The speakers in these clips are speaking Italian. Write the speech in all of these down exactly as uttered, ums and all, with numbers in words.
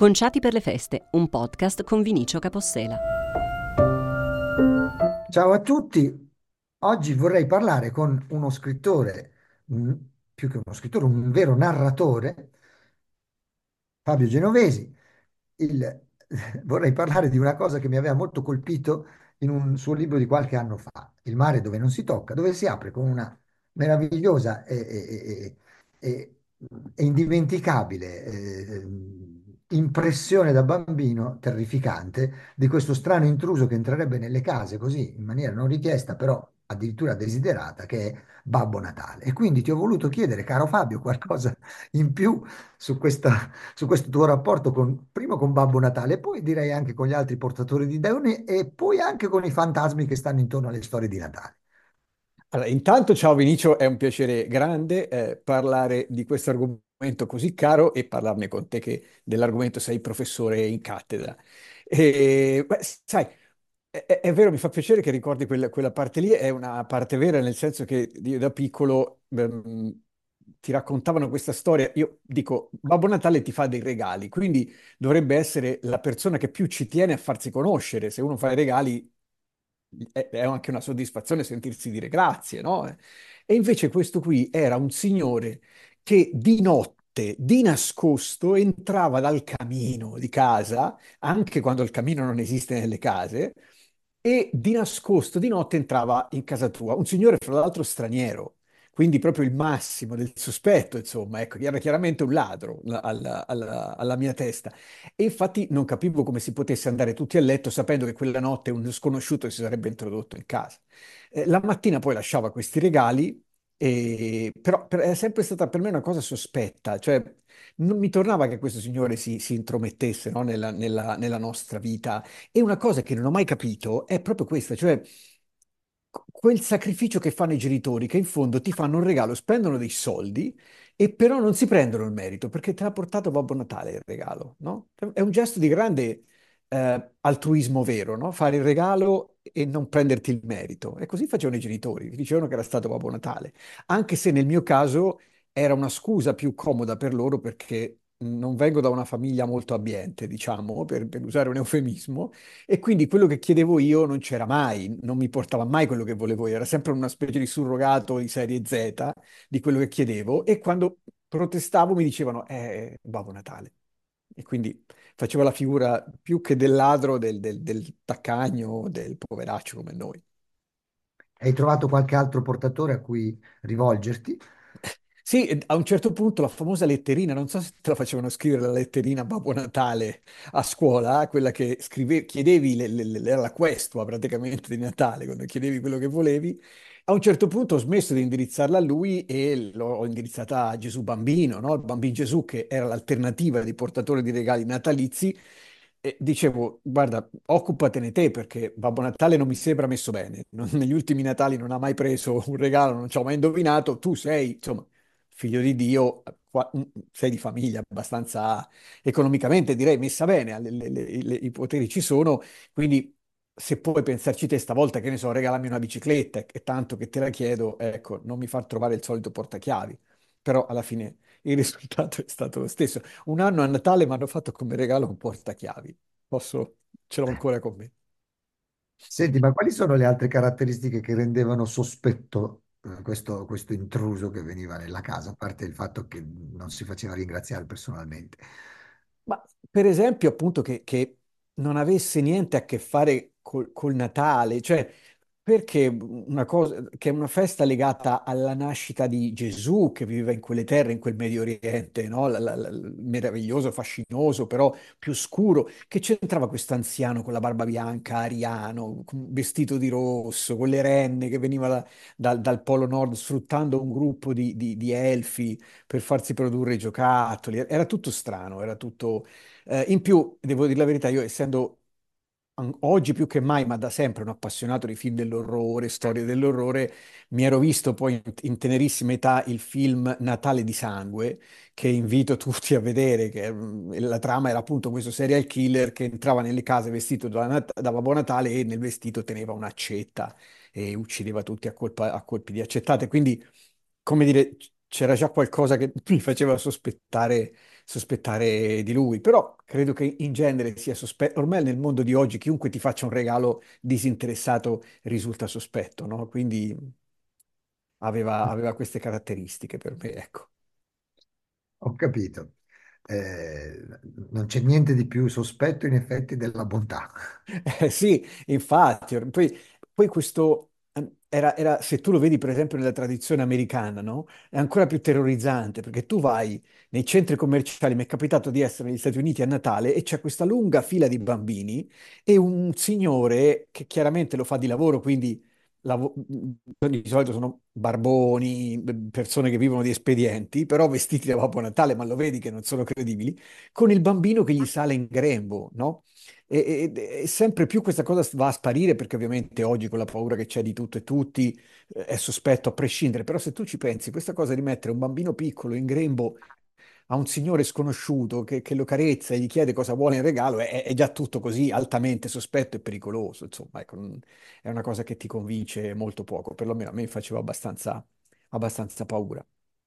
Conciati per le feste, un podcast con Vinicio Capossela. Ciao a tutti, oggi vorrei parlare con uno scrittore, un- più che uno scrittore, un vero narratore, Fabio Genovesi. Il- Vorrei parlare di una cosa che mi aveva molto colpito in un suo libro di qualche anno fa, Il mare dove non si tocca, dove si apre con una meravigliosa e, e- e- e- e indimenticabile eh, impressione da bambino terrificante di questo strano intruso che entrerebbe nelle case così in maniera non richiesta, però addirittura desiderata, che è Babbo Natale. E quindi ti ho voluto chiedere, caro Fabio, qualcosa in più su questa su questo tuo rapporto con, prima con Babbo Natale, e poi direi anche con gli altri portatori di doni e poi anche con i fantasmi che stanno intorno alle storie di Natale. Allora, intanto ciao Vinicio, è un piacere grande eh, parlare di questo argomento così caro e parlarne con te che dell'argomento sei professore in cattedra. E, beh, sai, è, è- è vero, mi fa piacere che ricordi quella, quella parte lì, è una parte vera nel senso che io da piccolo ehm, ti raccontavano questa storia. Io dico, Babbo Natale ti fa dei regali, quindi dovrebbe essere la persona che più ci tiene a farsi conoscere. Se uno fa i regali è, è anche una soddisfazione sentirsi dire grazie, no? E invece questo qui era un signore che di notte, di nascosto, entrava dal camino di casa, anche quando il camino non esiste nelle case, e di nascosto, di notte entrava in casa tua. Un signore, fra l'altro, straniero. Quindi proprio il massimo del sospetto, insomma, ecco, era chiaramente un ladro la- alla, alla- alla mia testa. E infatti non capivo come si potesse andare tutti a letto sapendo che quella notte un sconosciuto si sarebbe introdotto in casa. Eh, la mattina poi lasciava questi regali, e- però per- è sempre stata per me una cosa sospetta, cioè non mi tornava che questo signore si, si intromettesse, no, nella, nella- nella nostra vita. E una cosa che non ho mai capito è proprio questa, cioè qu- quel sacrificio che fanno i genitori, che in fondo ti fanno un regalo, spendono dei soldi e però non si prendono il merito perché te l'ha portato Babbo Natale il regalo, no? È un gesto di grande eh, altruismo vero, no? Fare il regalo e non prenderti il merito. E così facevano i genitori, dicevano che era stato Babbo Natale, anche se nel mio caso era una scusa più comoda per loro perché non vengo da una famiglia molto abbiente, diciamo, per, per usare un eufemismo, e quindi quello che chiedevo io non c'era mai, non mi portava mai quello che volevo io, era sempre una specie di surrogato di serie Z di quello che chiedevo, e quando protestavo mi dicevano, eh, Babbo Natale. E quindi facevo la figura più che del ladro, del, del, del taccagno, del poveraccio come noi. Hai trovato qualche altro portatore a cui rivolgerti? Sì, e a un certo punto la famosa letterina, non so se te la facevano scrivere la letterina a Babbo Natale a scuola, quella che scrive, chiedevi, le- le- le- era la questua praticamente di Natale, quando chiedevi quello che volevi. A un certo punto ho smesso di indirizzarla a lui e l'ho indirizzata a Gesù Bambino, no? Il Bambino Gesù, che era l'alternativa di portatore di regali natalizi. E dicevo, guarda, occupatene te perché Babbo Natale non mi sembra messo bene. Non- negli ultimi Natali non ha mai preso un regalo, non ci ho mai indovinato. Tu sei, insomma, figlio di Dio, qua- mm, sei di famiglia abbastanza economicamente, direi, messa bene, le- le- le- le- i poteri ci sono, quindi se puoi pensarci te stavolta, che ne so, regalami una bicicletta, è tanto che te la chiedo, ecco, non mi far trovare il solito portachiavi. Però alla fine il risultato è stato lo stesso. Un anno a Natale mi hanno fatto come regalo un portachiavi. Posso, ce l'ho ancora con me. Senti, ma quali sono le altre caratteristiche che rendevano sospetto eh, questo, questo intruso che veniva nella casa, a parte il fatto che non si faceva ringraziare personalmente? Ma per esempio, appunto, che, che non avesse niente a che fare col, col Natale, cioè perché una cosa, che è una festa legata alla nascita di Gesù che viveva in quelle terre, in quel Medio Oriente, no? La- la- la- meraviglioso, fascinoso, però più scuro. Che c'entrava questo anziano con la barba bianca, ariano, con- vestito di rosso, con le renne che veniva da- dal dal Polo Nord sfruttando un gruppo di, di- di elfi per farsi produrre i giocattoli? Era tutto strano, era tutto... eh, in più, devo dire la verità, io essendo an- oggi più che mai, ma da sempre un appassionato di film dell'orrore, storie dell'orrore, mi ero visto poi in, in tenerissima età il film Natale di sangue, che invito tutti a vedere, che mm, la trama era appunto questo serial killer che entrava nelle case vestito da, Nat- da Babbo Natale e nel vestito teneva un'accetta e uccideva tutti a, colpa- a colpi di accettate. Quindi, come dire, c- c'era già qualcosa che mi faceva sospettare sospettare di lui, però credo che in genere sia sospetto, ormai nel mondo di oggi chiunque ti faccia un regalo disinteressato risulta sospetto, no? Quindi aveva, aveva queste caratteristiche per me, ecco. Ho capito. Eh, non c'è niente di più sospetto in effetti della bontà. Eh, sì, infatti, or- poi, poi questo ehm, era, era- se tu lo vedi per esempio nella tradizione americana, no? È ancora più terrorizzante perché tu vai nei centri commerciali, mi è capitato di essere negli Stati Uniti a Natale e c'è questa lunga fila di bambini e un signore che chiaramente lo fa di lavoro, quindi lavo- di solito sono barboni, persone che vivono di espedienti, però vestiti da Babbo Natale, ma lo vedi che non sono credibili, con il bambino che gli sale in grembo, no? E, e- e sempre più questa cosa va a sparire perché ovviamente oggi con la paura che c'è di tutto e tutti eh, è sospetto a prescindere, però se tu ci pensi, questa cosa di mettere un bambino piccolo in grembo a un signore sconosciuto che, che lo carezza e gli chiede cosa vuole in regalo è, è già tutto così altamente sospetto e pericoloso, insomma, ecco, non- è una cosa che ti convince molto poco, perlomeno a me faceva abbastanza, abbastanza paura.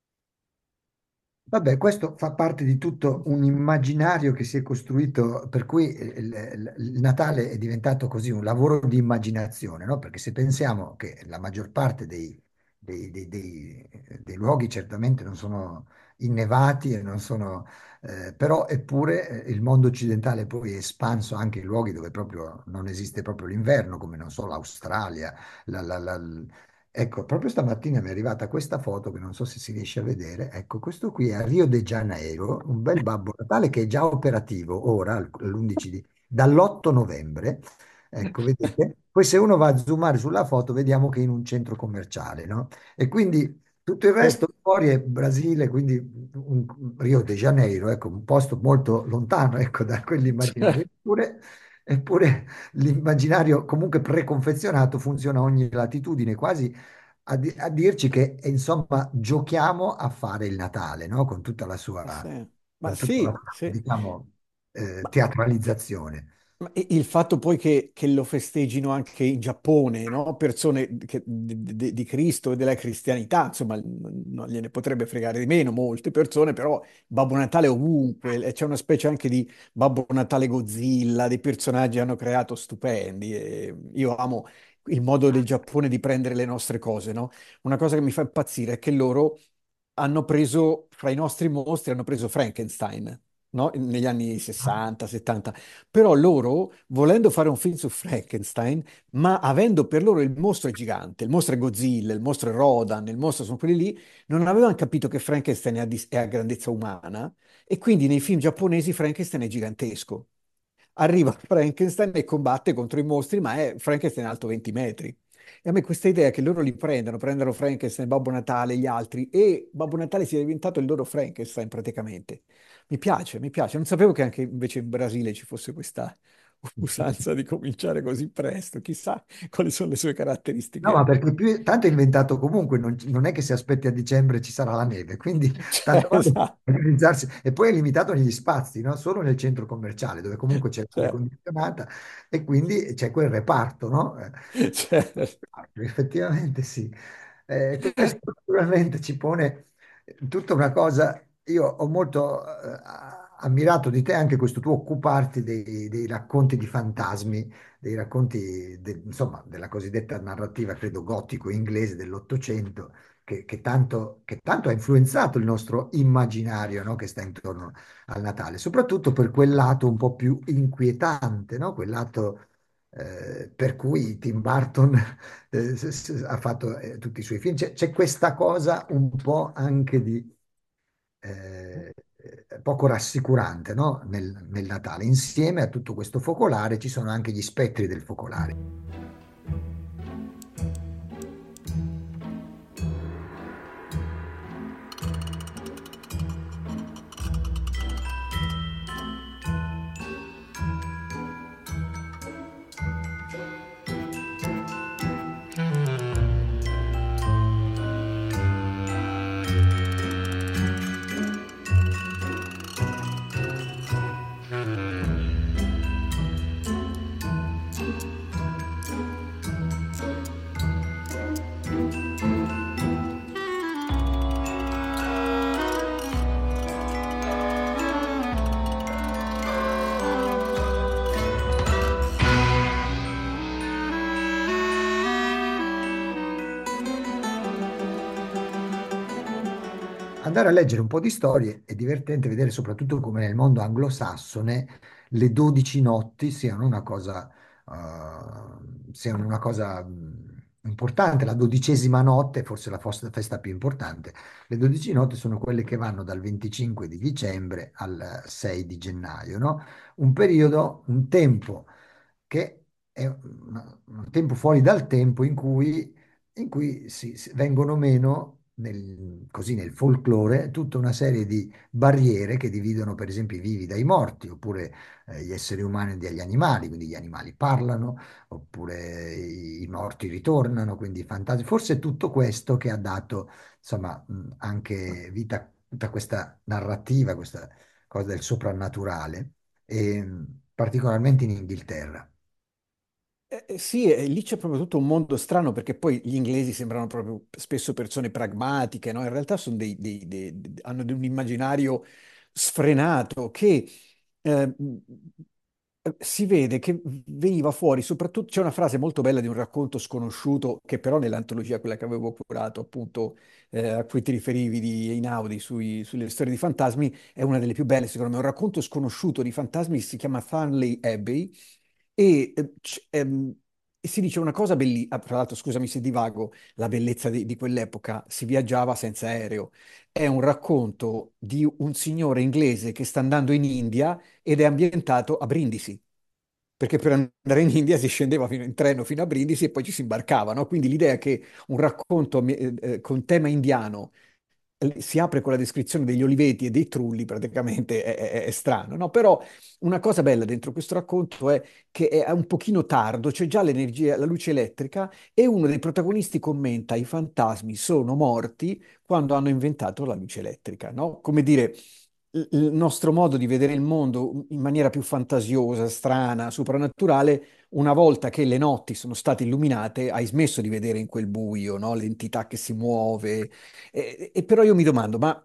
Vabbè, questo fa parte di tutto un immaginario che si è costruito, per cui il, il- il Natale è diventato così un lavoro di immaginazione, no? Perché se pensiamo che la maggior parte dei, dei- dei- dei- dei luoghi certamente non sono innevati e non sono, eh, però eppure eh, il mondo occidentale poi è espanso anche in luoghi dove proprio non esiste proprio l'inverno, come non so, l'Australia. la- la- la- Ecco, proprio stamattina mi è arrivata questa foto che non so se si riesce a vedere. Ecco, questo qui è a Rio de Janeiro, un bel Babbo Natale che è già operativo ora, l'undici di, dall'otto novembre. Ecco, vedete? Poi se uno va a zoomare sulla foto, vediamo che è in un centro commerciale, no? E quindi tutto il resto fuori è Brasile, quindi un- Rio de Janeiro, ecco, un posto molto lontano, ecco, da quell'immaginario. Eppure, eppure l'immaginario comunque preconfezionato funziona a ogni latitudine, quasi a, di- a dirci che eh, insomma giochiamo a fare il Natale, no? Con tutta la Ma sua, sì, ma eh, tutta la sì, sua, sì. diciamo, eh, Ma teatralizzazione. Ma e- il fatto poi che, che lo festeggino anche in Giappone, no? Persone che- di, di- di Cristo e della cristianità, insomma, n- non gliene potrebbe fregare di meno, molte persone, però Babbo Natale ovunque, e c'è una specie anche di Babbo Natale Godzilla, dei personaggi che hanno creato stupendi. E io amo il modo del Giappone di prendere le nostre cose, no? Una cosa che mi fa impazzire è che loro hanno preso, fra i nostri mostri, hanno preso Frankenstein. No? Negli anni sessanta, settanta, però loro, volendo fare un film su Frankenstein, ma avendo per loro il mostro è gigante, il mostro è Godzilla, il mostro è Rodan, il mostro sono quelli lì, non avevano capito che Frankenstein è a, dis- è a grandezza umana e quindi nei film giapponesi Frankenstein è gigantesco. Arriva Frankenstein e combatte contro i mostri, ma è Frankenstein alto venti metri. E a me questa idea che loro li prendano, prendano Frankenstein, Babbo Natale, gli altri, e Babbo Natale sia diventato il loro Frankenstein praticamente. Mi piace, mi piace. Non sapevo che anche invece in Brasile ci fosse questa usanza di cominciare così presto. Chissà quali sono le sue No, ma caratteristiche. perché più, tanto è inventato comunque, non, non è che se aspetti a dicembre ci sarà la neve, quindi tanto Cioè, vale esatto, organizzarsi. E poi è limitato negli spazi, no? Solo nel centro commerciale, dove comunque c'è l'aria cioè, condizionata e quindi c'è quel reparto, no? Eh, cioè, Effettivamente sì. Eh, questo naturalmente ci pone tutta una cosa. Io ho molto eh, ammirato di te anche questo tuo occuparti dei, dei racconti di fantasmi, dei racconti de- insomma, della cosiddetta narrativa, credo, gotico inglese dell'Ottocento, che, che tanto, che tanto ha influenzato il nostro immaginario, no? Che sta intorno al Natale, soprattutto per quel lato un po' più inquietante, no? Quel lato eh, per cui Tim Burton eh, s- s- ha fatto eh, tutti i suoi film. C'è c'è questa cosa un po' anche di eh, eh, poco rassicurante, no? Nel, nel Natale. Insieme a tutto questo focolare ci sono anche gli spettri del focolare. andare a leggere un po' di storie è divertente vedere soprattutto come nel mondo anglosassone le dodici notti siano una cosa, eh, siano una cosa mh, importante. La dodicesima notte, forse la fos- festa più importante. Le dodici notti sono quelle che vanno dal venticinque di dicembre al sei di gennaio, no? Un periodo, un tempo che è un, un tempo fuori dal tempo in cui, in cui si, si- vengono meno nel, così nel folklore tutta una serie di barriere che dividono per esempio i vivi dai morti, oppure eh, gli esseri umani dagli animali, quindi gli animali parlano, oppure i, i morti ritornano, quindi i fantasmi. Forse è tutto questo che ha dato insomma mh, anche vita a tutta questa narrativa, questa cosa del soprannaturale, e, mh, particolarmente in Inghilterra. Eh, eh, sì, e lì c'è proprio tutto un mondo strano perché poi gli inglesi sembrano proprio spesso persone pragmatiche, no? In realtà sono dei, dei- dei- dei- hanno un immaginario sfrenato che eh, si vede che veniva fuori, soprattutto c'è una frase molto bella di un racconto sconosciuto che però nell'antologia, quella che avevo curato, appunto, eh, a cui ti riferivi di Einaudi sui- sulle storie di fantasmi, è una delle più belle, secondo me. Un racconto sconosciuto di fantasmi si chiama Thornley Abbey e, eh, c- ehm, e si dice una cosa bellissima, tra l'altro scusami se divago, la bellezza di, di quell'epoca, si viaggiava senza aereo. È un racconto di un signore inglese che sta andando in India ed è ambientato a Brindisi, perché per andare in India si scendeva fino- in treno fino a Brindisi e poi ci si imbarcava, no? Quindi l'idea che un racconto eh, eh, con tema indiano eh, si apre con la descrizione degli oliveti e dei trulli, praticamente è, è- è strano, no? Però una cosa bella dentro questo racconto è che è un pochino tardo, c'è già l'energia, la luce elettrica e uno dei protagonisti commenta: i fantasmi sono morti quando hanno inventato la luce elettrica, no? Come dire, il il nostro modo di vedere il mondo in maniera più fantasiosa, strana, soprannaturale, una volta che le notti sono state illuminate, hai smesso di vedere in quel buio, no? L'entità che si muove. E, e però io mi domando, ma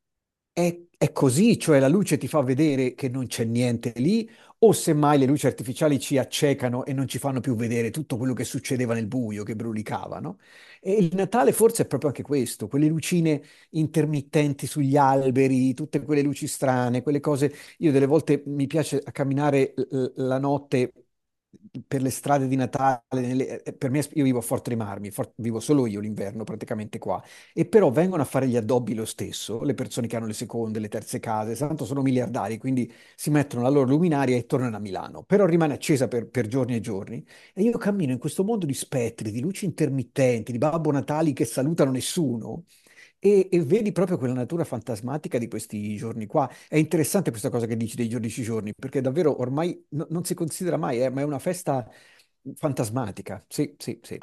è, è così? Cioè la luce ti fa vedere che non c'è niente lì? O semmai le luci artificiali ci accecano e non ci fanno più vedere tutto quello che succedeva nel buio, che brulicava, no? E il Natale forse è proprio anche questo, quelle lucine intermittenti sugli alberi, tutte quelle luci strane, quelle cose. Io delle volte mi piace a camminare l- la notte per le strade di Natale. nelle- eh, per me, io vivo a Forte dei Marmi, For- vivo solo io l'inverno praticamente qua, e però vengono a fare gli addobbi lo stesso, le persone che hanno le seconde, le terze case, tanto sono miliardari, quindi si mettono la loro luminaria e tornano a Milano, però rimane accesa per, per giorni e giorni. E io cammino in questo mondo di spettri, di luci intermittenti, di Babbo Natali che salutano nessuno. E, e vedi proprio quella natura fantasmatica di questi giorni qua. È interessante questa cosa che dici dei giordici giorni, perché davvero ormai no- non si considera mai, eh, ma è una festa fantasmatica. Sì, sì, sì.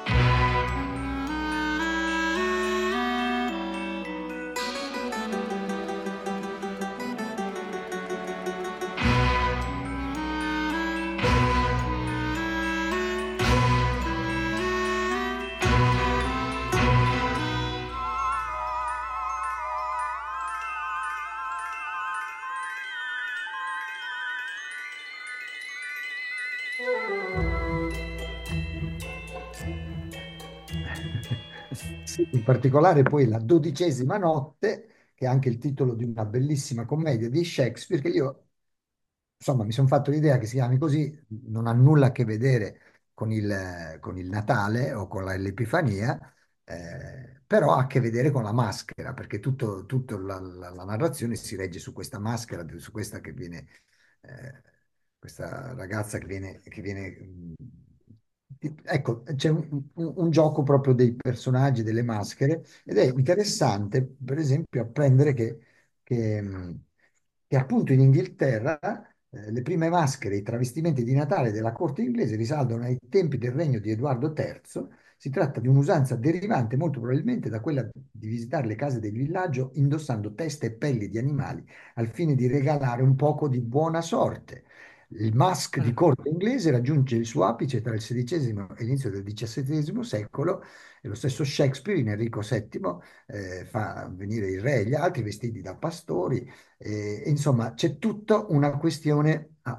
Sì, in particolare poi la dodicesima notte, che è anche il titolo di una bellissima commedia di Shakespeare, che io, insomma, mi sono fatto l'idea che si chiami così, non ha nulla a che vedere con il, con il Natale o con la- l'Epifania, eh, però ha a che vedere con la maschera, perché tutto, tutto la, la- la narrazione si regge su questa maschera, su questa che viene, eh, questa ragazza che viene, che viene, mh, ecco, c'è un, un- un gioco proprio dei personaggi, delle maschere, ed è interessante, per esempio, apprendere che, che, mh, che appunto in Inghilterra eh, le prime maschere, i travestimenti di Natale della corte inglese risalgono ai tempi del regno di Edoardo terzo. Si tratta di un'usanza derivante molto probabilmente da quella di visitare le case del villaggio indossando teste e pelli di animali al fine di regalare un poco di buona sorte. Il mask di Ah. corte inglese raggiunge il suo apice tra il sedicesimo e l'inizio del diciassettesimo secolo e lo stesso Shakespeare in Enrico settimo eh, fa venire il re e gli altri vestiti da pastori. E, insomma, c'è tutta una questione a,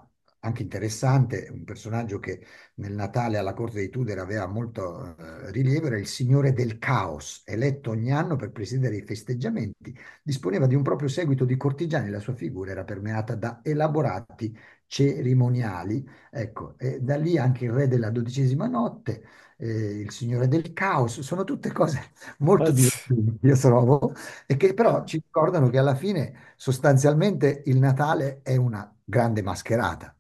anche interessante, un personaggio che nel Natale alla corte dei Tudor aveva molto eh, rilievo, era il Signore del Caos, eletto ogni anno per presiedere i festeggiamenti. Disponeva di un proprio seguito di cortigiani, la sua figura era permeata da elaborati cerimoniali. Ecco, e da lì anche il re della dodicesima notte, eh, il Signore del Caos, sono tutte cose molto divertenti, io trovo, e che però ci ricordano che alla fine sostanzialmente il Natale è una grande mascherata.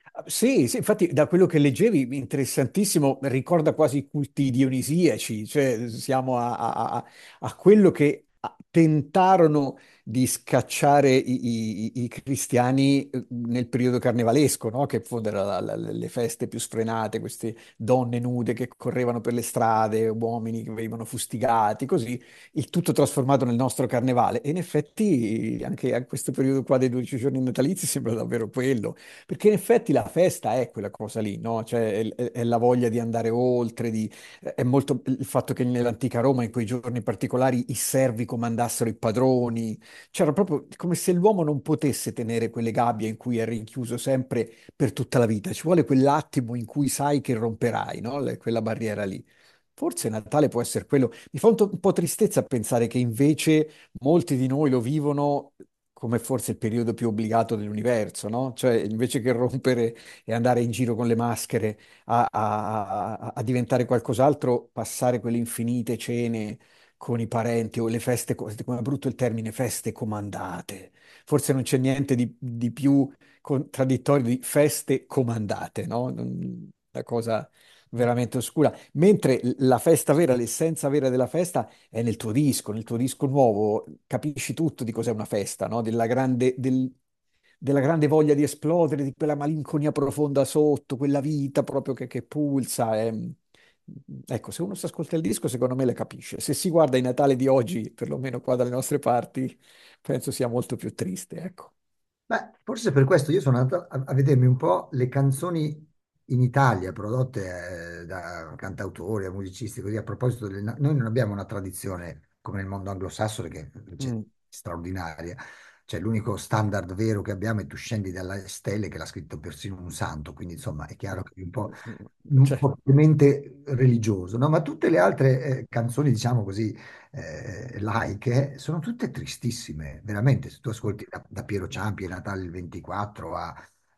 Sì, sì, infatti da quello che leggevi, interessantissimo, ricorda quasi i culti dionisiaci, cioè siamo a, a- a- a quello che tentarono di scacciare i, i- i cristiani eh, nel periodo carnevalesco, no? Che fondero la- la- le feste più sfrenate, queste donne nude che correvano per le strade, uomini che venivano fustigati, così, il tutto trasformato nel nostro carnevale. E in effetti anche a questo periodo qua dei dodici giorni natalizi sembra davvero quello. Perché in effetti la festa è quella cosa lì, no? Cioè è, è- è la voglia di andare oltre, di, è molto il fatto che nell'antica Roma in quei giorni particolari i servi comandassero i padroni, c'era proprio come se l'uomo non potesse tenere quelle gabbie in cui è rinchiuso sempre per tutta la vita, ci vuole quell'attimo in cui sai che romperai, no? Le- Quella barriera lì. Forse Natale può essere quello. Mi fa un, to- un po' tristezza pensare che invece molti di noi lo vivono come forse il periodo più obbligato dell'universo, no? Cioè, invece che rompere e andare in giro con le maschere a, a- a- a diventare qualcos'altro, passare quelle infinite cene con i parenti o le feste, co- come è brutto il termine, feste comandate. Forse non c'è niente di, di più contraddittorio di feste comandate, no? Non- La cosa veramente oscura. Mentre la festa vera, l'essenza vera della festa è nel tuo disco, nel tuo disco nuovo, capisci tutto di cos'è una festa, no? Della grande, del- della grande voglia di esplodere, di quella malinconia profonda sotto, quella vita proprio che, che pulsa. ehm. Ecco, se uno si ascolta il disco, secondo me le capisce. Se si guarda i Natale di oggi, perlomeno qua dalle nostre parti, penso sia molto più triste, ecco. Beh, forse per questo io sono andato a, a vedermi un po' le canzoni in Italia prodotte eh, da cantautori, da musicisti, così a proposito del... na- Noi non abbiamo una tradizione come nel mondo anglosassone che invece è Mm. straordinaria. Cioè l'unico standard vero che abbiamo è Tu scendi dalle stelle che l'ha scritto persino un santo, quindi insomma è chiaro che è un po', un Cioè, po' mente religioso, no? Ma tutte le altre eh, canzoni, diciamo così, eh, laiche, sono tutte tristissime, veramente. Se tu ascolti da, da Piero Ciampi, Natale il ventiquattro, a,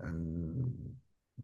ehm,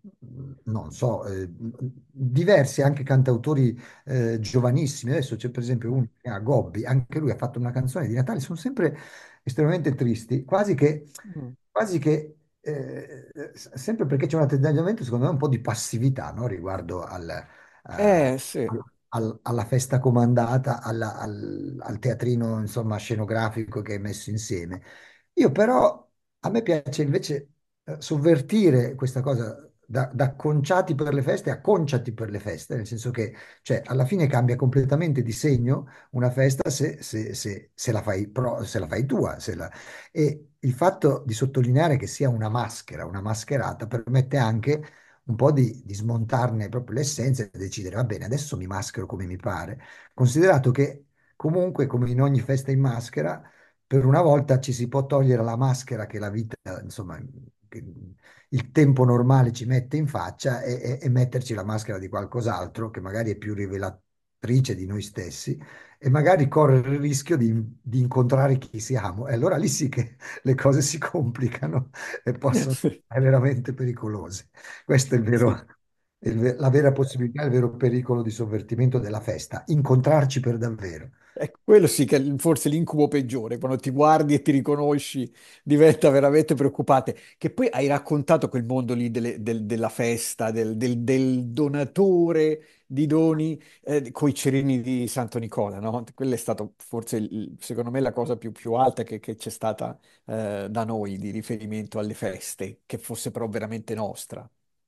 non so, eh, diversi anche cantautori eh, giovanissimi. Adesso c'è per esempio uno che si chiama Gobbi, anche lui ha fatto una canzone di Natale, sono sempre estremamente tristi, quasi che, mm. quasi che eh, s- sempre perché c'è un atteggiamento, secondo me, un po' di passività, no? Riguardo al, eh, Eh, sì. al- alla festa comandata, alla- al, al teatrino, insomma, scenografico che è messo insieme. Io però, a me piace invece eh, sovvertire questa cosa da, da conciati per le feste a conciati per le feste, nel senso che, cioè, alla fine cambia completamente di segno una festa se, se- se- se la fai, pro- se la fai tua. se la- E il fatto di sottolineare che sia una maschera, una mascherata, permette anche un po' di, di smontarne proprio l'essenza e decidere, va bene, adesso mi maschero come mi pare, considerato che comunque, come in ogni festa in maschera, per una volta ci si può togliere la maschera che la vita, insomma, che il tempo normale ci mette in faccia e, e- e metterci la maschera di qualcos'altro che magari è più rivelatrice di noi stessi e magari correre il rischio di, di incontrare chi siamo. E allora lì sì che le cose si complicano e possono Sì, essere veramente pericolose. Questo è il vero, sì. il ve- la vera possibilità, il vero pericolo di sovvertimento della festa, incontrarci per davvero. Ecco, quello sì che è forse l'incubo peggiore, quando ti guardi e ti riconosci, diventa veramente preoccupante. Che poi hai raccontato quel mondo lì delle- del- della festa, del, del- del donatore di doni eh, coi cerini di Santo Nicola, no? Quella è stata forse, il- secondo me, la cosa più, più alta che, che c'è stata eh, da noi di riferimento alle feste, che fosse però veramente nostra.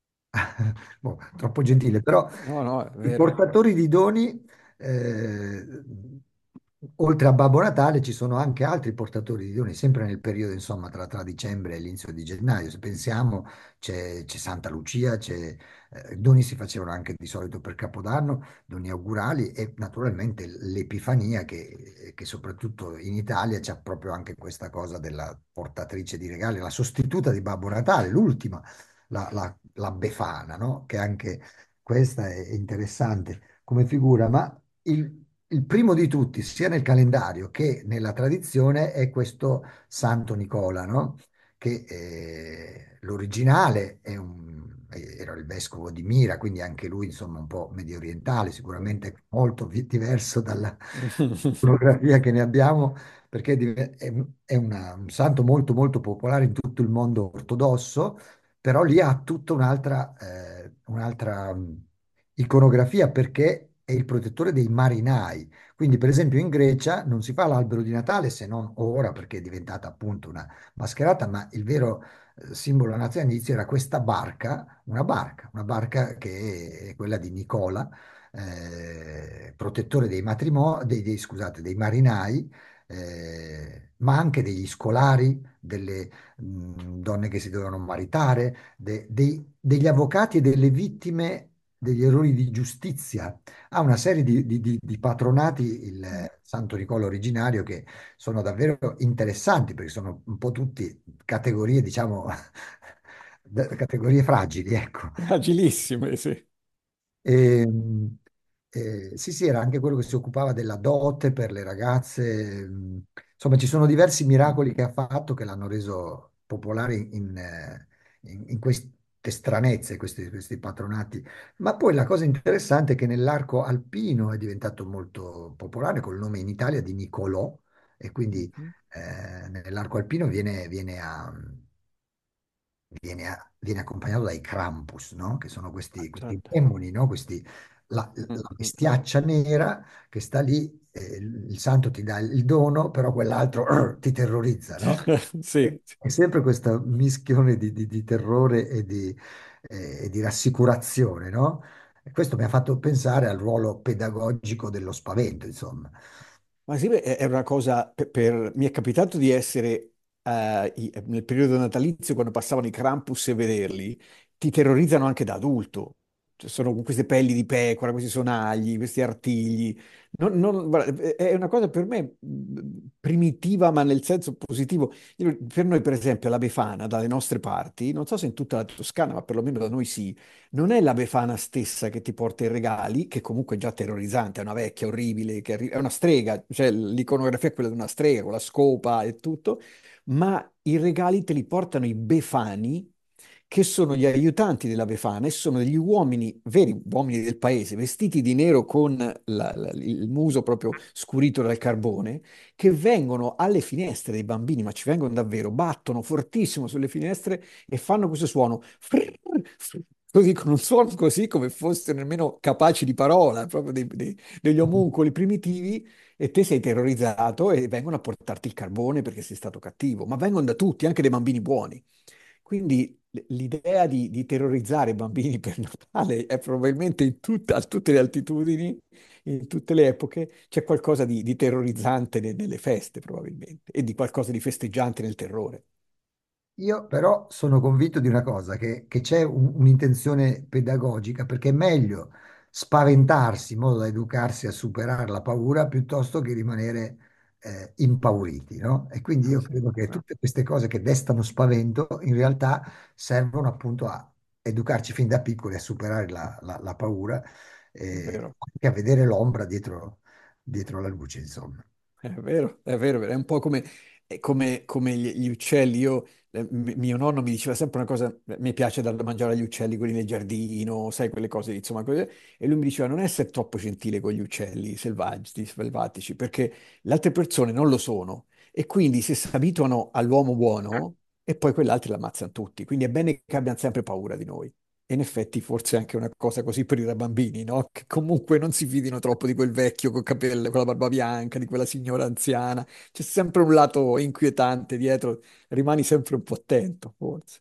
Boh, troppo gentile, però No, no, è i vero. portatori di doni, eh, oltre a Babbo Natale, ci sono anche altri portatori di doni, sempre nel periodo, insomma, tra, tra dicembre e l'inizio di gennaio. Se pensiamo, c'è c'è Santa Lucia, c'è, eh, doni si facevano anche di solito per Capodanno, doni augurali e naturalmente l'Epifania che, che soprattutto in Italia c'è proprio anche questa cosa della portatrice di regali, la sostituta di Babbo Natale, l'ultima la, la- la Befana, no? Che anche questa è interessante come figura, ma il, il primo di tutti, sia nel calendario che nella tradizione, è questo Santo Nicola, no? Che eh, l'originale è un- era il vescovo di Mira, quindi anche lui, insomma, un po' medio orientale, sicuramente molto vi- diverso dalla fotografia che ne abbiamo, perché div- è, è una- un santo molto, molto popolare in tutto il mondo ortodosso, però lì ha tutta un'altra eh, un'altra mh, iconografia, perché è il protettore dei marinai. Quindi, per esempio, in Grecia non si fa l'albero di Natale se non ora, perché è diventata appunto una mascherata, ma il vero eh, simbolo nazionalizio era questa barca, una barca, una barca che è quella di Nicola, eh, protettore dei matrimoni, dei, dei- scusate, dei marinai, eh, ma anche degli scolari, delle mh, donne che si dovevano maritare, de- dei- degli avvocati e delle vittime degli errori di giustizia. Ha una serie di, di- di- di patronati, il eh, Santo Nicola originario, che sono davvero interessanti, perché sono un po' tutti categorie, diciamo, da- categorie fragili, ecco. Agilissime, sì. E, eh, sì, sì, era anche quello che si occupava della dote per le ragazze. mm, Insomma, ci sono diversi miracoli che ha fatto che l'hanno reso popolare in, eh, in- in queste stranezze, questi, questi patronati. Ma poi la cosa interessante è che nell'arco alpino è diventato molto popolare col nome in Italia di Nicolò, e quindi Mhm. eh, nell'arco alpino viene, viene a viene, a- viene accompagnato dai Krampus, no? Che sono Ah, questi, questi certo. demoni, no? Questi, la, Mm, la mm. bestiaccia nera che sta lì, eh, il il santo ti dà il dono, però quell'altro ti terrorizza, no? Sì, sì. È sempre questa mischione di, di- di terrore e di, eh, e di rassicurazione, no? E questo mi ha fatto pensare al ruolo pedagogico dello spavento, insomma. Ma sì, beh, è è una cosa, per, per- mi è capitato di essere eh, i- nel periodo natalizio, quando passavano i Krampus, e vederli, ti terrorizzano anche da adulto. Cioè, sono con queste pelli di pecora, questi sonagli, questi artigli. Non- non- guarda, è è una cosa per me mh, primitiva, ma nel senso positivo. Io- per noi, per esempio, la Befana, dalle nostre parti, non so se in tutta la Toscana, ma perlomeno da noi sì, non è la Befana stessa che ti porta i regali, che comunque è già terrorizzante, è una vecchia orribile, che arri- è una strega, cioè l'iconografia è quella di una strega con la scopa e tutto, ma i regali te li portano i Befani, che sono gli aiutanti della Befana, e sono degli uomini, veri uomini del paese, vestiti di nero con la- la- il muso proprio scurito dal carbone, che vengono alle finestre dei bambini, ma ci vengono davvero, battono fortissimo sulle finestre e fanno questo suono. Frrr, frrr, così, con un suono così come fossero nemmeno capaci di parola, proprio dei- dei- degli omuncoli primitivi, e te sei terrorizzato e vengono a portarti il carbone perché sei stato cattivo, ma vengono da tutti, anche dei bambini buoni. Quindi l- l'idea di, di terrorizzare i bambini per Natale è probabilmente in tutta- a tutte le altitudini, in tutte le epoche, c'è qualcosa di, di terrorizzante ne- nelle feste, probabilmente, e di qualcosa di festeggiante nel terrore. Io però sono convinto di una cosa, che, che c'è un- un'intenzione pedagogica, perché è meglio spaventarsi in modo da educarsi a superare la paura piuttosto che rimanere eh, impauriti, no? E quindi Ah, io sì, credo che esatto, tutte queste cose che destano spavento in realtà servono appunto a educarci fin da piccoli a superare la, la- la paura è e vero. anche a vedere l'ombra dietro, dietro la luce, insomma. È vero, è vero, è vero. È un po' come, è come, come gli, gli uccelli. Io, eh, m- mio nonno mi diceva sempre una cosa, eh, mi piace dar da mangiare agli uccelli, quelli nel giardino, sai, quelle cose, insomma, cose- e lui mi diceva non essere troppo gentile con gli uccelli selvaggi, selvatici, perché le altre persone non lo sono, e quindi se si abituano all'uomo buono, e poi quell'altro l'ammazzano tutti. Quindi è bene che abbiano sempre paura di noi. E in effetti forse è anche una cosa così per i bambini, no? Che comunque non si fidino troppo di quel vecchio col capello, con la barba bianca, di quella signora anziana. C'è sempre un lato inquietante dietro, rimani sempre un po' attento, forse.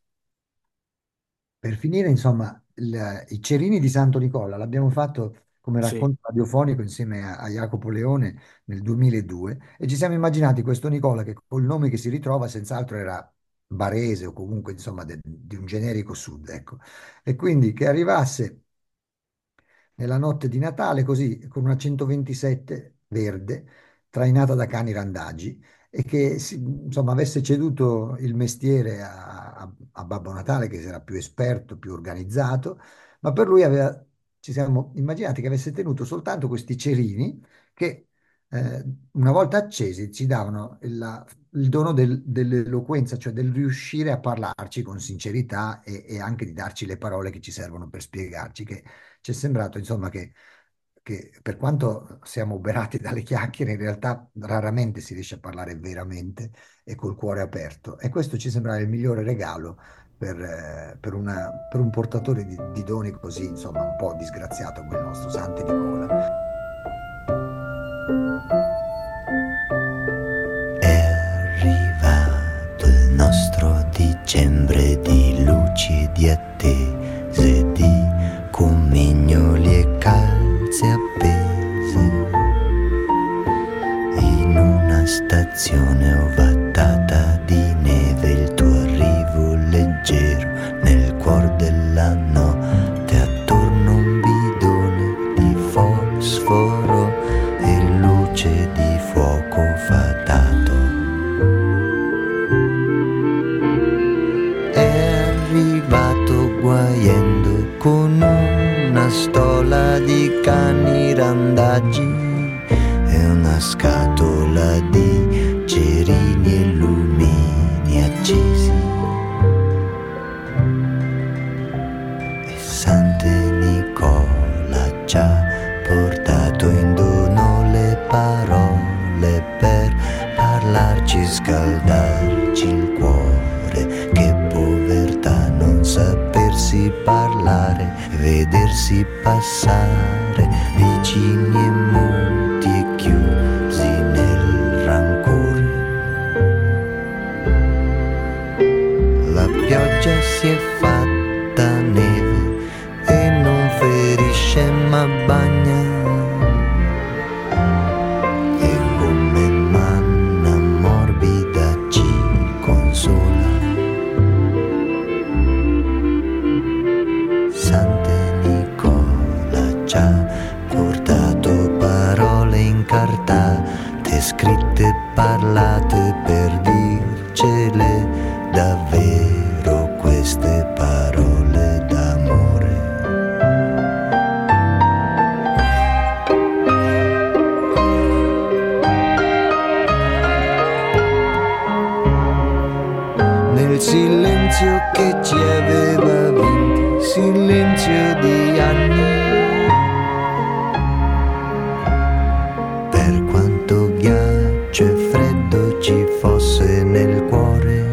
Per finire, insomma, il- i cerini di Santo Nicola l'abbiamo fatto come Sì, racconto radiofonico insieme a, a Jacopo Leone nel duemiladue, e ci siamo immaginati questo Nicola che col nome che si ritrova senz'altro era barese o comunque insomma de- di un generico sud, ecco. E quindi che arrivasse nella notte di Natale così con una centoventisette verde trainata da cani randagi, e che si- insomma avesse ceduto il mestiere a, a a Babbo Natale che era più esperto, più organizzato, ma per lui aveva, ci siamo immaginati che avesse tenuto soltanto questi cerini che eh, una volta accesi ci davano il, il dono del- dell'eloquenza, cioè del riuscire a parlarci con sincerità e, e anche di darci le parole che ci servono per spiegarci, che ci è sembrato insomma che, che per quanto siamo uberati dalle chiacchiere, in realtà raramente si riesce a parlare veramente e col cuore aperto. E questo ci sembrava il migliore regalo per, eh, per una- per un portatore di, di doni così, insomma, un po' disgraziato come il nostro Santo Nicola. È arrivato il nostro dicembre di luci, di attese, di comignoli e calze appese. In una stazione ovattata di neve il tuo arrivo leggero nel cuor della notte, attorno un bidone di fosforo e luce di fuoco fatato. È arrivato guaiendo con una stola di cani randaggi e una scatola di cerini e lumini accesi. E Santo Nicola ci ha portato in dono le parole per parlarci, scaldarci il cuore. Che povertà non sapersi parlare, vedersi passare vicini e muti e chiusi nel rancore. La pioggia si è fatta neve e non ferisce ma bagna, e come manna morbida ci consola. Santo Nicola ci ha portato parole incartate, scritte e parlate per dircele davvero queste parole d'amore. Nel silenzio che ci aveva vinti, silenzio di anni, per quanto ghiaccio e freddo ci fosse nel cuore,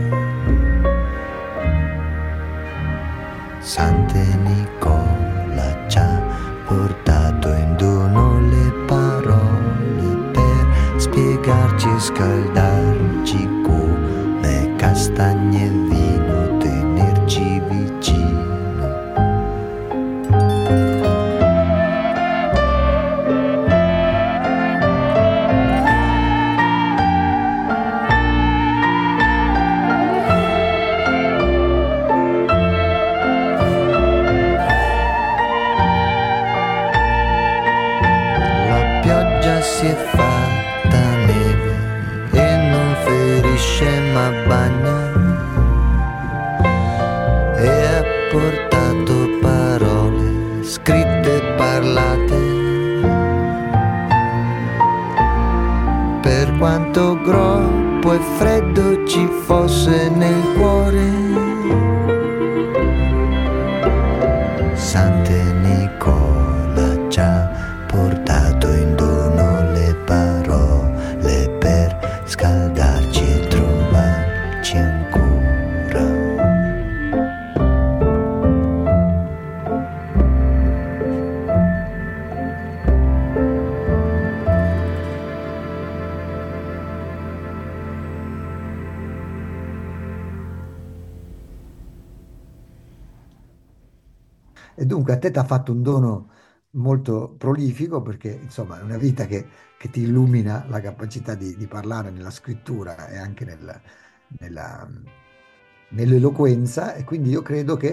Santo Nicola ci ha portato in dono le parole per spiegarci e scaldarci come castagne e vino, tenerci vicino. La pioggia si è fatta neve e non ferisce ma bagna, e ha portato parole scritte e parlate, per quanto groppo e freddo ci fosse nel cuore. Santo Nicola ci ha portato in dono le parole per scaldarci e trovarci ancora. E dunque a te ti ha fatto un dono molto prolifico perché insomma è una vita che, che ti illumina la capacità di, di parlare nella scrittura e anche nel- nella- nell'eloquenza, e quindi io credo che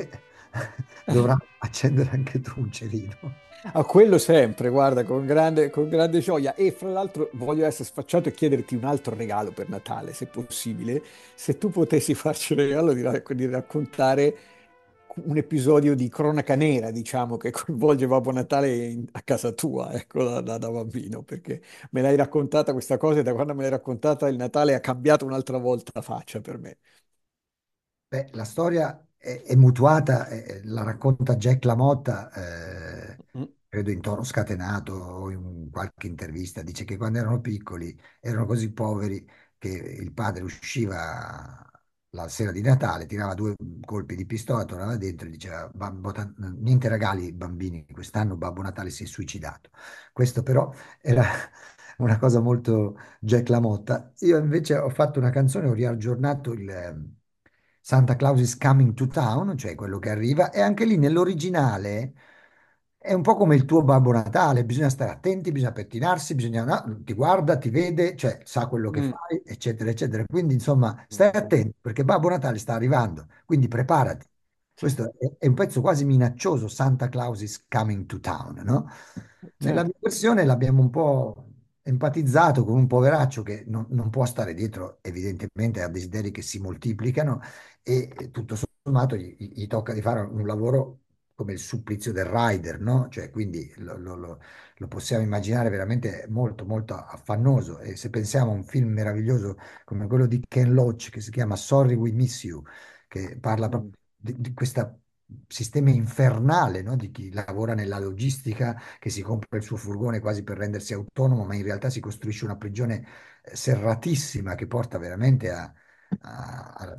dovrai accendere anche tu un cerino. A quello sempre, guarda, con grande, con grande gioia. E fra l'altro voglio essere sfacciato e chiederti un altro regalo per Natale, se possibile. Se tu potessi farci il regalo di, rac- di raccontare un episodio di cronaca nera, diciamo, che coinvolge Babbo Natale in- a casa tua, ecco, da, da- da bambino, perché me l'hai raccontata questa cosa e da quando me l'hai raccontata il Natale ha cambiato un'altra volta faccia per me. Beh, la storia è, è mutuata, eh, la racconta Jack LaMotta, eh, Mm, credo in Toro Scatenato o in qualche intervista. Dice che quando erano piccoli erano così poveri che il padre usciva la sera di Natale, tirava due colpi di pistola, tornava dentro e diceva: "Babbo Ta- niente regali, bambini, quest'anno Babbo Natale si è suicidato." Questo però era una cosa molto Jack LaMotta. Io invece ho fatto una canzone, ho riaggiornato il ehm, Santa Claus is coming to town, cioè quello che arriva, e anche lì nell'originale è un po' come il tuo Babbo Natale, bisogna stare attenti, bisogna pettinarsi, bisogna, no, ti guarda, ti vede, cioè sa quello che mm, fai, eccetera, eccetera. Quindi, insomma, stai attento perché Babbo Natale sta arrivando, quindi preparati. Questo è, è un pezzo quasi minaccioso, Santa Claus is coming to town, no? Nella mia certo. versione l'abbiamo un po' empatizzato con un poveraccio che non, non può stare dietro, evidentemente, a desideri che si moltiplicano e e tutto sommato gli, gli- gli tocca di fare un lavoro come il supplizio del rider, no? Cioè, quindi lo, lo- lo- lo possiamo immaginare veramente molto, molto affannoso. E se pensiamo a un film meraviglioso come quello di Ken Loach che si chiama Sorry We Miss You, che parla proprio Mm, di, di questo sistema infernale, no? Di chi lavora nella logistica, che si compra il suo furgone quasi per rendersi autonomo, ma in realtà si costruisce una prigione eh, serratissima che porta veramente a, a- a-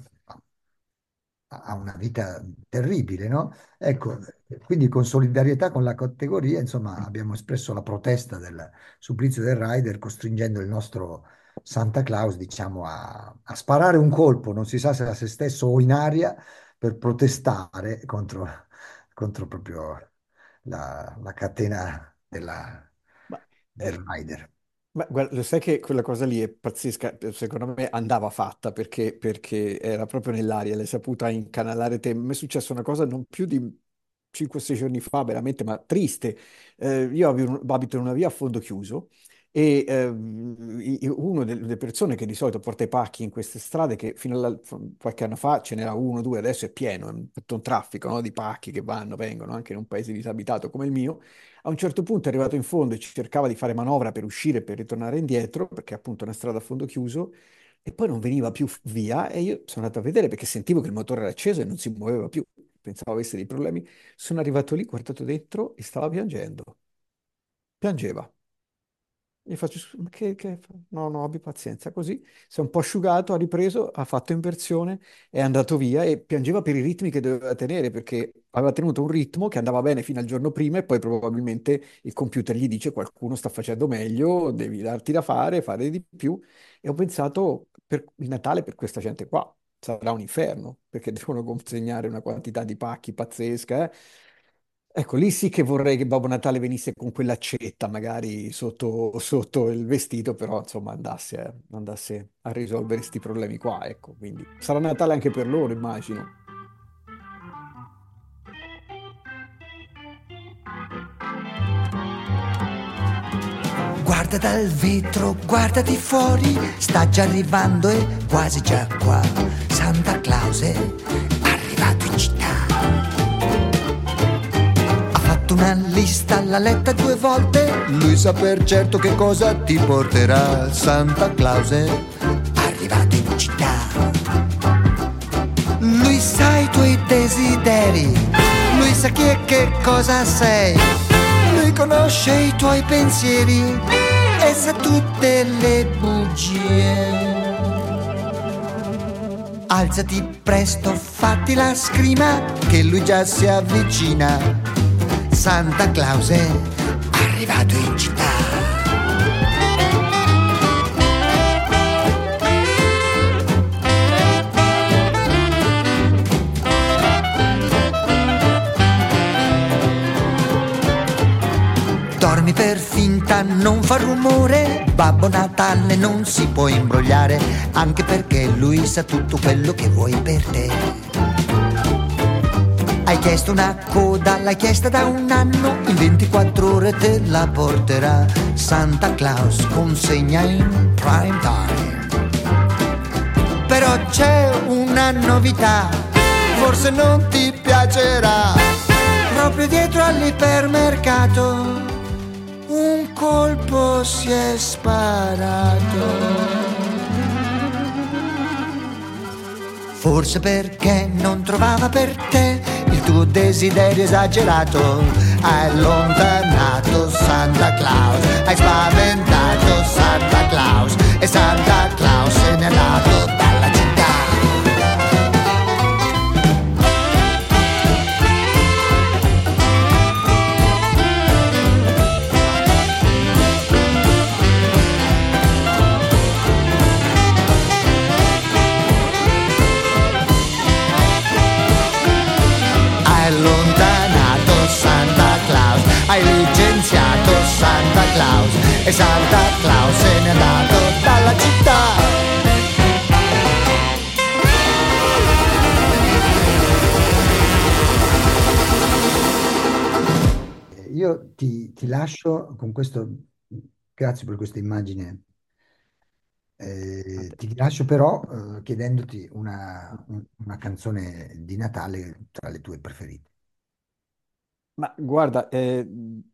ha una vita terribile, no? Ecco, quindi con solidarietà con la categoria, insomma, abbiamo espresso la protesta del supplizio del rider, costringendo il nostro Santa Claus, diciamo, a, a sparare un colpo, non si sa se a se stesso o in aria, per protestare contro, contro proprio la, la catena della- ma, del eh, rider. Ma guarda, lo sai che quella cosa lì è pazzesca, secondo me andava fatta perché, perché era proprio nell'aria, l'hai saputa incanalare te. Mi è successa una cosa non più di cinque sei giorni fa, veramente, ma triste. Eh, io avevo- abito in una via a fondo chiuso e ehm, i- i- una delle persone che di solito porta i pacchi in queste strade, che fino a qualche anno fa ce n'era uno, due, adesso è pieno, è un- tutto un traffico, no, di pacchi che vanno, vengono, anche in un paese disabitato come il mio. A un certo punto è arrivato in fondo e cercava di fare manovra per uscire, per ritornare indietro, perché appunto è una strada a fondo chiuso, e poi non veniva più via e io sono andato a vedere perché sentivo che il motore era acceso e non si muoveva più. Pensavo avesse dei problemi. Sono arrivato lì, guardato dentro e stava piangendo. Piangeva. Gli faccio, "Scusa, ma che, che fa?" No, no, abbi pazienza. Così si è un po' asciugato, ha ripreso, ha fatto inversione, è andato via e piangeva per i ritmi che doveva tenere, perché aveva tenuto un ritmo che andava bene fino al giorno prima e poi probabilmente il computer gli dice qualcuno sta facendo meglio, devi darti da fare, fare di più. E ho pensato, per il Natale per questa gente qua sarà un inferno, perché devono consegnare una quantità di pacchi pazzesca, eh. Ecco, lì sì che vorrei che Babbo Natale venisse con quell'accetta, magari sotto, sotto il vestito, però insomma andasse, a- andasse a risolvere questi problemi qua, ecco. Quindi sarà Natale anche per loro, immagino. Guarda dal vetro, guardati fuori, sta già arrivando e quasi già qua. Santa Claus è arrivato in città. Ha fatto una lista, l'ha letta due volte, lui sa per certo che cosa ti porterà. Santa Claus è arrivato in città. Lui sa i tuoi desideri, lui sa chi e che cosa sei. Lui conosce i tuoi pensieri e sa tutte le bugie. Alzati presto, fatti la scrima, che lui già si avvicina. Santa Claus è arrivato in città. Dormi per finta, non fa rumore, Babbo Natale non si può imbrogliare, anche perché lui sa tutto quello che vuoi per te. Hai chiesto una coda, l'hai chiesta da un anno, in ventiquattro ore te la porterà Santa Claus, consegna in prime time. Però c'è una novità, forse non ti piacerà. Proprio dietro all'ipermercato un colpo si è sparato. Forse perché non trovava per te il tuo desiderio esagerato. Hai allontanato Santa Claus, hai spaventato Santa Claus, e Santa Claus se n'è andato dalla città. Hai licenziato Santa Claus, e Santa Claus se n'è andato dalla città. Io ti, ti lascio con questo, grazie per questa immagine. Eh, ti lascio però eh, chiedendoti una, un- una canzone di Natale tra le tue preferite. Ma guarda, eh,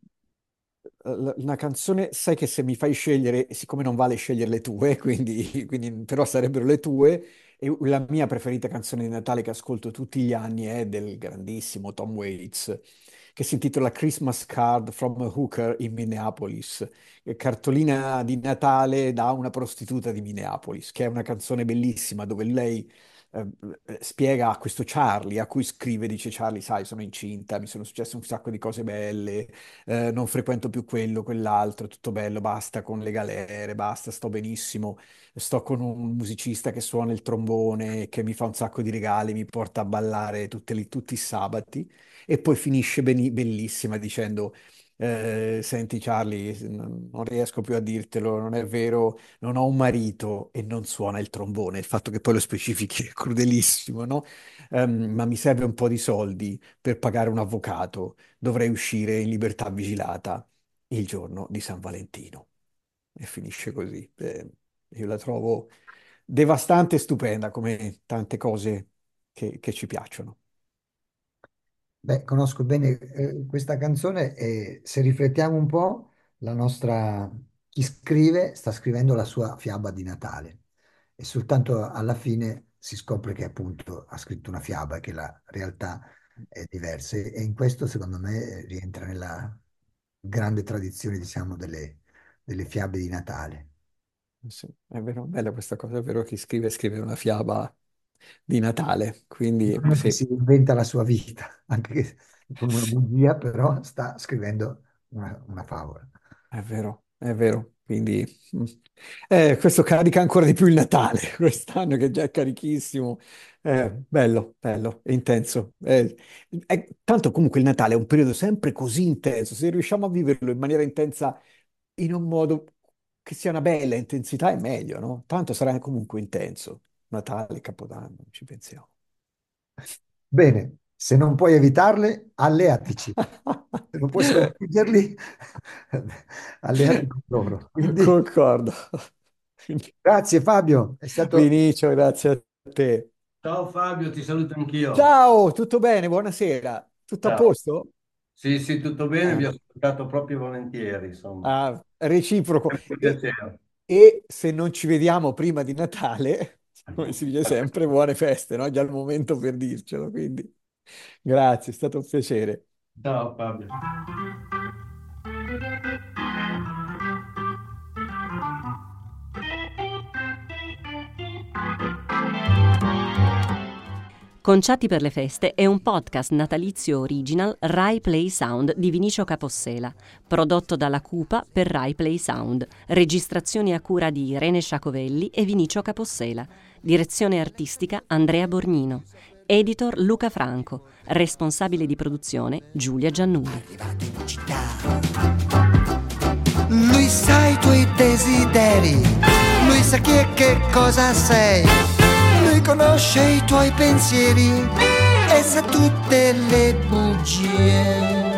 l- una canzone, sai che se mi fai scegliere, siccome non vale scegliere le tue, quindi, quindi però sarebbero le tue, e la mia preferita canzone di Natale che ascolto tutti gli anni è del grandissimo Tom Waits, che si intitola Christmas Card from a Hooker in Minneapolis, eh, cartolina di Natale da una prostituta di Minneapolis, che è una canzone bellissima dove lei eh, eh, spiega a questo Charlie, a cui scrive, dice Charlie, sai, sono incinta, mi sono successe un sacco di cose belle, eh, non frequento più quello, quell'altro, tutto bello, basta con le galere, basta, sto benissimo, sto con un musicista che suona il trombone, che mi fa un sacco di regali, mi porta a ballare tutte le- tutti i sabati, e poi finisce beni- bellissima dicendo... eh, senti Charlie, non non riesco più a dirtelo, non è vero, non ho un marito e non suona il trombone. Il fatto che poi lo specifichi è crudelissimo, no? Ehm, ma mi serve un po' di soldi per pagare un avvocato. Dovrei uscire in libertà vigilata il giorno di San Valentino. E finisce così. Eh, io la trovo devastante e stupenda, come tante cose che, che ci piacciono. Beh, conosco bene eh, questa canzone e se riflettiamo un po', la nostra, chi scrive sta scrivendo la sua fiaba di Natale e soltanto alla fine si scopre che appunto ha scritto una fiaba e che la realtà è diversa e in questo secondo me rientra nella grande tradizione, diciamo, delle, delle fiabe di Natale. Sì, è vero, bella questa cosa, è vero che scrive, scrive una fiaba di Natale, quindi Non è che sì. si inventa la sua vita, anche che con una bugia, però sta scrivendo una, una favola. È vero, è vero. Quindi mm. Eh, questo carica ancora di più il Natale quest'anno, che già è carichissimo. Eh, bello, bello, è intenso. Eh, è- tanto comunque il Natale è un periodo sempre così intenso. Se riusciamo a viverlo in maniera intensa, in un modo che sia una bella intensità, è meglio, no? Tanto sarà comunque intenso. Natale, Capodanno, ci pensiamo. Bene, se non puoi evitarle, alleatici. Se non puoi sconfiggerli, alleati con loro. Quindi, Concordo. grazie Fabio, è stato... Vinicio, grazie a te. Ciao Fabio, ti saluto anch'io. Ciao, tutto bene? Buonasera. Tutto a Ciao. posto? Sì, sì, tutto bene, vi ho Ah, ascoltato proprio volentieri, insomma. ah, reciproco. Sempre un E, piacere. e se non ci vediamo prima di Natale, come si dice sempre, buone feste, no? Già il momento per dircelo, quindi grazie, è stato un piacere. Ciao Fabio. Conciati per le feste è un podcast natalizio original Rai Play Sound di Vinicio Capossela, prodotto dalla Cupa per Rai Play Sound, registrazioni a cura di Irene Sciacovelli e Vinicio Capossela, direzione artistica Andrea Borgnino, editor Luca Franco, responsabile di produzione Giulia Giannulli. Arrivato in città. Lui sa i tuoi desideri, lui sa chi e che cosa sei, lui conosce i tuoi pensieri e sa tutte le bugie.